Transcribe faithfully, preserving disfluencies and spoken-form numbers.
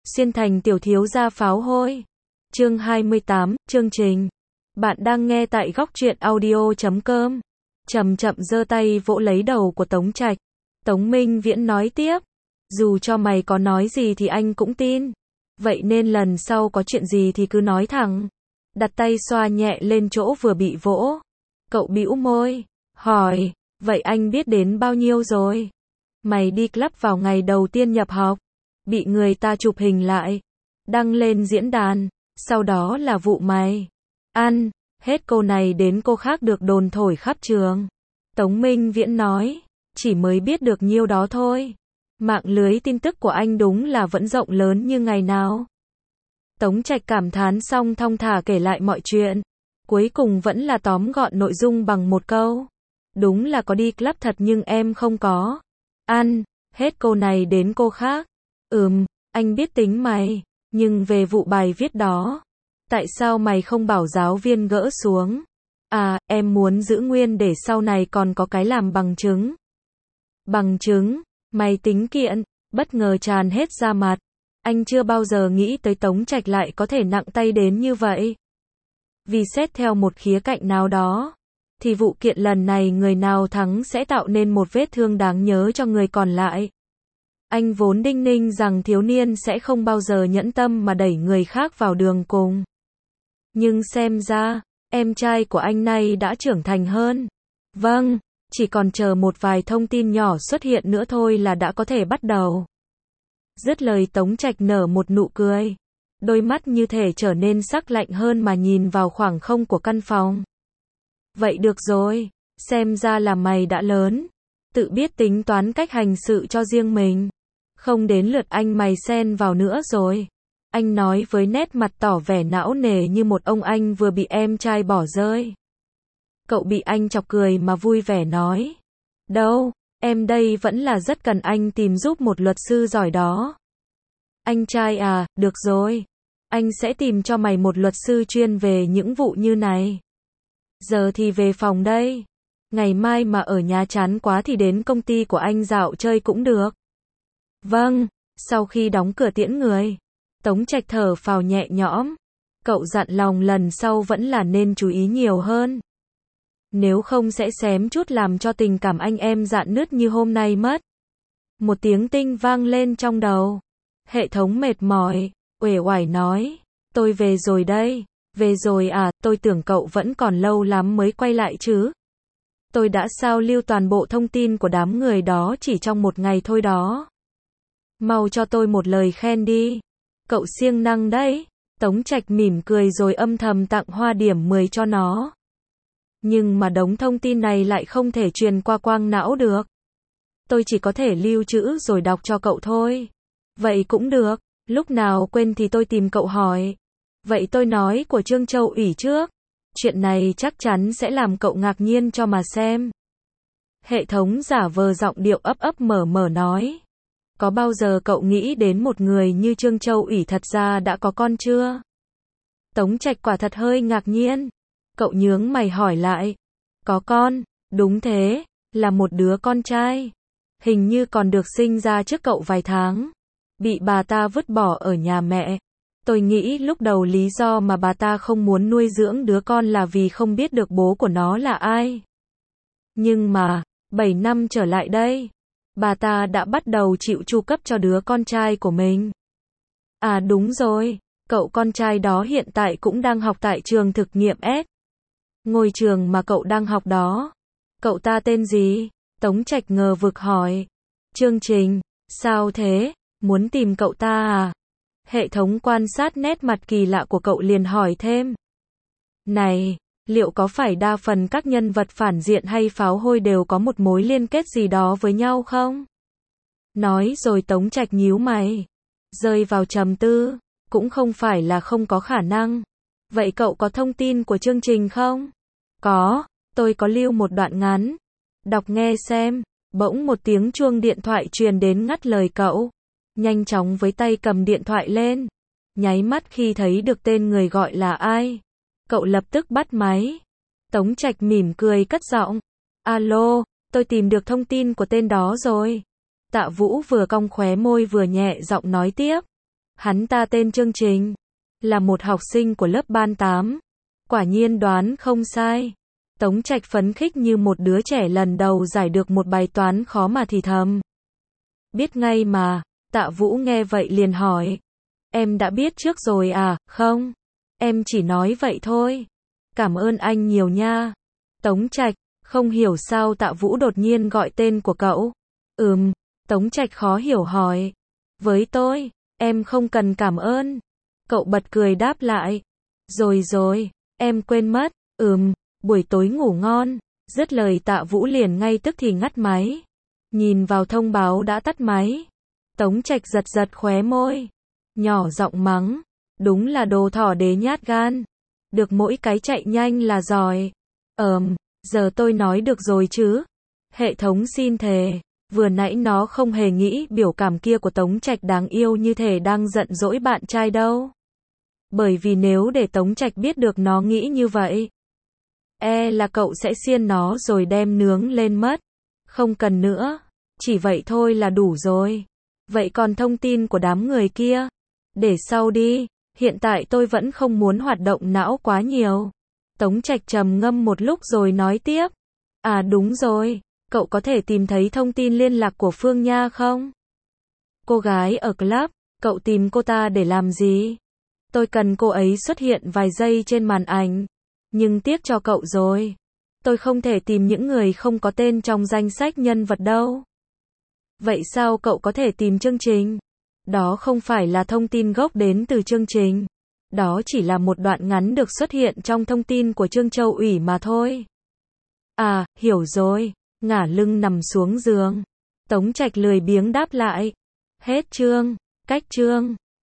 Xuyên thành tiểu thiếu gia pháo hôi. Chương hai mươi tám, chương trình. Bạn đang nghe tại góc truyện audio chấm com. Chậm chậm giơ tay vỗ lấy đầu của Tống Trạch. Tống Minh Viễn nói tiếp. Dù cho mày có nói gì thì anh cũng tin. Vậy nên lần sau có chuyện gì thì cứ nói thẳng. Đặt tay xoa nhẹ lên chỗ vừa bị vỗ. Cậu bĩu môi. Hỏi. Vậy anh biết đến bao nhiêu rồi? Mày đi club vào ngày đầu tiên nhập học. Bị người ta chụp hình lại. Đăng lên diễn đàn. Sau đó là vụ mày. Ăn. Hết cô này đến cô khác được đồn thổi khắp trường. Tống Minh Viễn nói. Chỉ mới biết được nhiêu đó thôi. Mạng lưới tin tức của anh đúng là vẫn rộng lớn như ngày nào. Tống Trạch cảm thán xong thong thả kể lại mọi chuyện. Cuối cùng vẫn là tóm gọn nội dung bằng một câu. Đúng là có đi club thật nhưng em không có. Ăn. Hết cô này đến cô khác. Ừm, anh biết tính mày. Nhưng về vụ bài viết đó. Tại sao mày không bảo giáo viên gỡ xuống? À, em muốn giữ nguyên để sau này còn có cái làm bằng chứng. Bằng chứng? Mày tính kiện? Bất ngờ tràn hết ra mặt. Anh chưa bao giờ nghĩ tới Tống Trạch lại có thể nặng tay đến như vậy. Vì xét theo một khía cạnh nào đó, thì vụ kiện lần này người nào thắng sẽ tạo nên một vết thương đáng nhớ cho người còn lại. Anh vốn đinh ninh rằng thiếu niên sẽ không bao giờ nhẫn tâm mà đẩy người khác vào đường cùng. Nhưng xem ra, em trai của anh này đã trưởng thành hơn. Vâng, chỉ còn chờ một vài thông tin nhỏ xuất hiện nữa thôi là đã có thể bắt đầu. Dứt lời Tống Trạch nở một nụ cười. Đôi mắt như thể trở nên sắc lạnh hơn mà nhìn vào khoảng không của căn phòng. Vậy được rồi, xem ra là mày đã lớn. Tự biết tính toán cách hành sự cho riêng mình. Không đến lượt anh mày xen vào nữa rồi. Anh nói với nét mặt tỏ vẻ não nề như một ông anh vừa bị em trai bỏ rơi. Cậu bị anh chọc cười mà vui vẻ nói. Đâu, em đây vẫn là rất cần anh tìm giúp một luật sư giỏi đó. Anh trai à, được rồi. Anh sẽ tìm cho mày một luật sư chuyên về những vụ như này. Giờ thì về phòng đây. Ngày mai mà ở nhà chán quá thì đến công ty của anh dạo chơi cũng được. Vâng, sau khi đóng cửa tiễn người. Tống Trạch thở phào nhẹ nhõm. Cậu dặn lòng lần sau vẫn là nên chú ý nhiều hơn. Nếu không sẽ xém chút làm cho tình cảm anh em rạn nứt như hôm nay mất. Một tiếng tinh vang lên trong đầu. Hệ thống mệt mỏi, uể oải nói. Tôi về rồi đây. Về rồi à, tôi tưởng cậu vẫn còn lâu lắm mới quay lại chứ. Tôi đã sao lưu toàn bộ thông tin của đám người đó chỉ trong một ngày thôi đó. Mau cho tôi một lời khen đi. Cậu siêng năng đấy. Tống Trạch mỉm cười rồi âm thầm tặng hoa điểm mười cho nó. Nhưng mà đống thông tin này lại không thể truyền qua quang não được. Tôi chỉ có thể lưu trữ rồi đọc cho cậu thôi. Vậy cũng được, lúc nào quên thì tôi tìm cậu hỏi. Vậy tôi nói của Trương Châu ủy trước. Chuyện này chắc chắn sẽ làm cậu ngạc nhiên cho mà xem. Hệ thống giả vờ giọng điệu ấp ấp mở mở nói. Có bao giờ cậu nghĩ đến một người như Trương Châu ủy thật ra đã có con chưa? Tống Trạch quả thật hơi ngạc nhiên. Cậu nhướng mày hỏi lại. Có con, đúng thế, là một đứa con trai. Hình như còn được sinh ra trước cậu vài tháng. Bị bà ta vứt bỏ ở nhà mẹ. Tôi nghĩ lúc đầu lý do mà bà ta không muốn nuôi dưỡng đứa con là vì không biết được bố của nó là ai. Nhưng mà, bảy năm trở lại đây, bà ta đã bắt đầu chịu chu cấp cho đứa con trai của mình. À đúng rồi, cậu con trai đó hiện tại cũng đang học tại trường thực nghiệm S. Ngôi trường mà cậu đang học đó. Cậu ta tên gì? Tống Trạch ngờ vực hỏi. Chương Trình, sao thế? Muốn tìm cậu ta à? Hệ thống quan sát nét mặt kỳ lạ của cậu liền hỏi thêm. Này, liệu có phải đa phần các nhân vật phản diện hay pháo hôi đều có một mối liên kết gì đó với nhau không? Nói rồi Tống Trạch nhíu mày. Rơi vào trầm tư. Cũng không phải là không có khả năng. Vậy cậu có thông tin của chương trình không? Có, tôi có lưu một đoạn ngắn. Đọc nghe xem. Bỗng một tiếng chuông điện thoại truyền đến ngắt lời cậu. Nhanh chóng với tay cầm điện thoại lên. Nháy mắt khi thấy được tên người gọi là ai. Cậu lập tức bắt máy. Tống Trạch mỉm cười cất giọng. Alo, tôi tìm được thông tin của tên đó rồi. Tạ Vũ vừa cong khóe môi vừa nhẹ giọng nói tiếp. Hắn ta tên Chương Trình, là một học sinh của lớp ban tám. Quả nhiên đoán không sai. Tống Trạch phấn khích như một đứa trẻ lần đầu giải được một bài toán khó mà thì thầm. Biết ngay mà. Tạ Vũ nghe vậy liền hỏi. Em đã biết trước rồi à? Không. Em chỉ nói vậy thôi. Cảm ơn anh nhiều nha. Tống Trạch, không hiểu sao Tạ Vũ đột nhiên gọi tên của cậu. Ừm, Tống Trạch khó hiểu hỏi. Với tôi, em không cần cảm ơn. Cậu bật cười đáp lại. Rồi rồi, em quên mất. Ừm, buổi tối ngủ ngon. Dứt lời Tạ Vũ liền ngay tức thì ngắt máy. Nhìn vào thông báo đã tắt máy. Tống Trạch giật giật khóe môi. Nhỏ giọng mắng. Đúng là đồ thỏ đế nhát gan. Được mỗi cái chạy nhanh là giỏi. Ờm, giờ tôi nói được rồi chứ. Hệ thống xin thề. Vừa nãy nó không hề nghĩ biểu cảm kia của Tống Trạch đáng yêu như thể đang giận dỗi bạn trai đâu. Bởi vì nếu để Tống Trạch biết được nó nghĩ như vậy, e là cậu sẽ xiên nó rồi đem nướng lên mất. Không cần nữa. Chỉ vậy thôi là đủ rồi. Vậy còn thông tin của đám người kia? Để sau đi. Hiện tại tôi vẫn không muốn hoạt động não quá nhiều. Tống Trạch trầm ngâm một lúc rồi nói tiếp. À đúng rồi. Cậu có thể tìm thấy thông tin liên lạc của Phương Nha không? Cô gái ở club. Cậu tìm cô ta để làm gì? Tôi cần cô ấy xuất hiện vài giây trên màn ảnh. Nhưng tiếc cho cậu rồi. Tôi không thể tìm những người không có tên trong danh sách nhân vật đâu. Vậy sao cậu có thể tìm chương trình? Đó không phải là thông tin gốc đến từ chương trình. Đó chỉ là một đoạn ngắn được xuất hiện trong thông tin của Trương Châu Ủy mà thôi. À, hiểu rồi. Ngả lưng nằm xuống giường. Tống Trạch lười biếng đáp lại. Hết chương. Cách chương.